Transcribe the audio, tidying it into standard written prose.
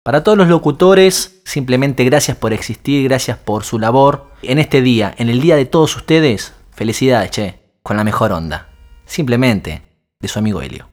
Para todos los locutores, simplemente gracias por existir, gracias por su labor. En este día, en el día de todos ustedes, felicidades, che, con la mejor onda. Simplemente, de su amigo Helio.